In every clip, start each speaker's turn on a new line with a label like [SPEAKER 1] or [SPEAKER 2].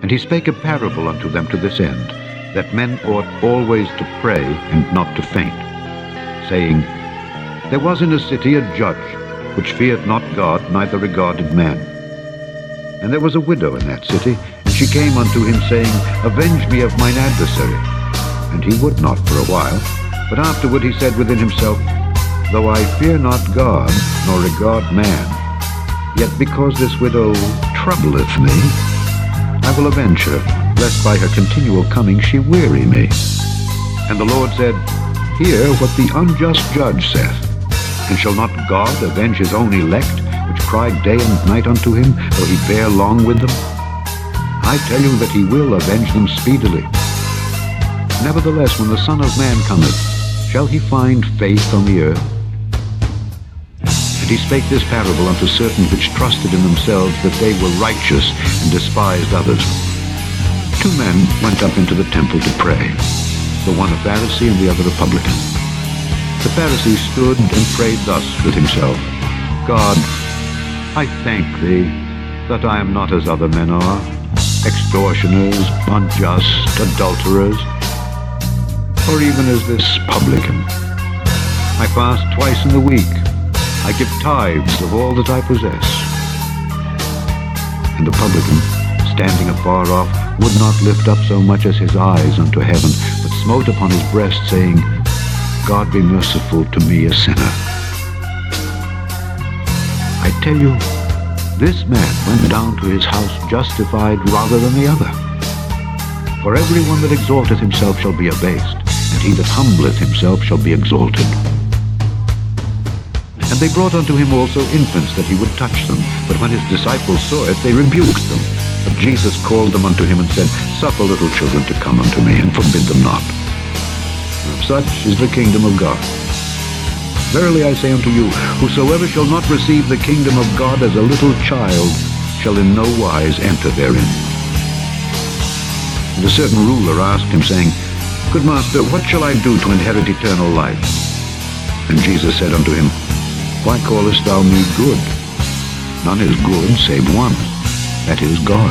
[SPEAKER 1] And he spake a parable unto them to this end, that men ought always to pray and not to faint, saying, There was in a city a judge, which feared not God, neither regarded man. And there was a widow in that city, and she came unto him, saying, Avenge me of mine adversary. And he would not for a while, but afterward he said within himself, Though I fear not God, nor regard man, yet because this widow troubleth me, I will avenge her, lest by her continual coming she weary me. And the Lord said, Hear what the unjust judge saith. And shall not God avenge his own elect, which cry day and night unto him, though he bear long with them? I tell you that he will avenge them speedily. Nevertheless, when the Son of Man cometh, shall he find faith on the earth? And he spake this parable unto certain which trusted in themselves that they were righteous, and despised others. 2 men went up into the temple to pray, the one a Pharisee and the other a publican. The Pharisee stood and prayed thus with himself, God, I thank thee that I am not as other men are, extortioners, unjust, adulterers, or even as this publican. I fast twice in the week. I give tithes of all that I possess. And the publican, standing afar off, would not lift up so much as his eyes unto heaven, but smote upon his breast, saying, God be merciful to me, a sinner. I tell you, this man went down to his house justified rather than the other. For every one that exalteth himself shall be abased, and he that humbleth himself shall be exalted. And they brought unto him also infants, that he would touch them. But when his disciples saw it, they rebuked them. But Jesus called them unto him, and said, Suffer little children to come unto me, and forbid them not. Of such is the kingdom of God. Verily I say unto you, whosoever shall not receive the kingdom of God as a little child, shall in no wise enter therein. And a certain ruler asked him, saying, Good master, what shall I do to inherit eternal life? And Jesus said unto him, Why callest thou me good? None is good save one, that is God.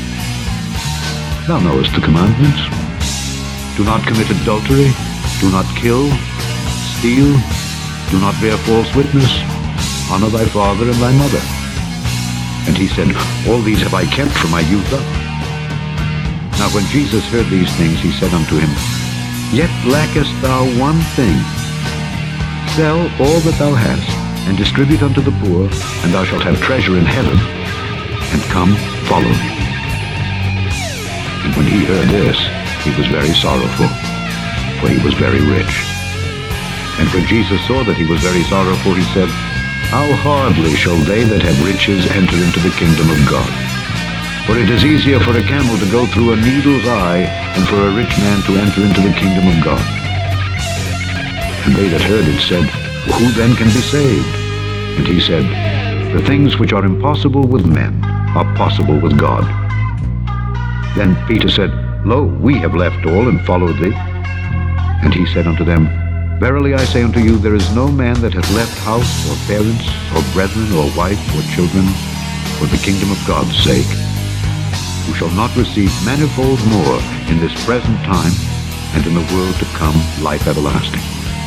[SPEAKER 1] Thou knowest the commandments. Do not commit adultery, do not kill, steal, do not bear false witness, honor thy father and thy mother. And he said, All these have I kept from my youth up. Now when Jesus heard these things, he said unto him, Yet lackest thou one thing. Sell all that thou hast, and distribute unto the poor, and thou shalt have treasure in heaven, and come, follow me. And when he heard this, he was very sorrowful, for he was very rich. And when Jesus saw that he was very sorrowful, he said, How hardly shall they that have riches enter into the kingdom of God? For it is easier for a camel to go through a needle's eye, than for a rich man to enter into the kingdom of God. And they that heard it said, Who then can be saved? And he said, The things which are impossible with men are possible with God. Then Peter said, Lo, we have left all and followed thee. And he said unto them, Verily I say unto you, there is no man that hath left house, or parents, or brethren, or wife, or children, for the kingdom of God's sake, who shall not receive manifold more in this present time, and in the world to come life everlasting.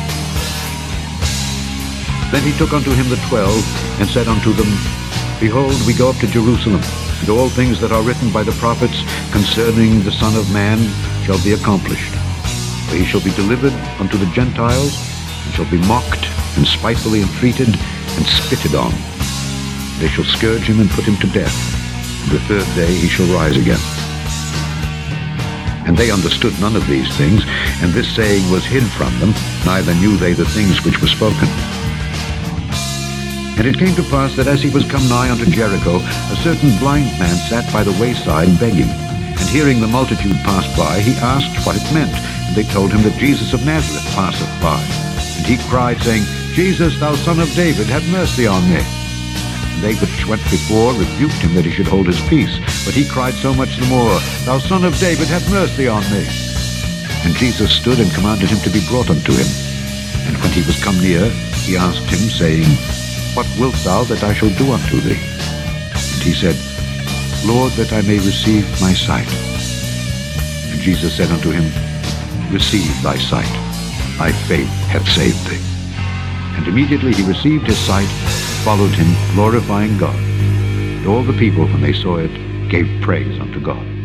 [SPEAKER 1] Then he took unto him the 12, and said unto them, Behold, we go up to Jerusalem, and all things that are written by the prophets concerning the Son of Man shall be accomplished. For he shall be delivered unto the Gentiles, and shall be mocked, and spitefully entreated, and spitted on. They shall scourge him, and put him to death. And the 3rd day he shall rise again. And they understood none of these things, and this saying was hid from them, neither knew they the things which were spoken. And it came to pass that as he was come nigh unto Jericho, a certain blind man sat by the wayside begging. And hearing the multitude pass by, he asked what it meant. And they told him that Jesus of Nazareth passeth by. And he cried, saying, Jesus, thou son of David, have mercy on me. And they which went before rebuked him that he should hold his peace. But he cried so much the more, Thou son of David, have mercy on me. And Jesus stood and commanded him to be brought unto him. And when he was come near, he asked him, saying, What wilt thou that I shall do unto thee? And he said, Lord, that I may receive my sight. And Jesus said unto him, Receive thy sight. Thy faith hath saved thee. And immediately he received his sight, followed him, glorifying God. And all the people, when they saw it, gave praise unto God.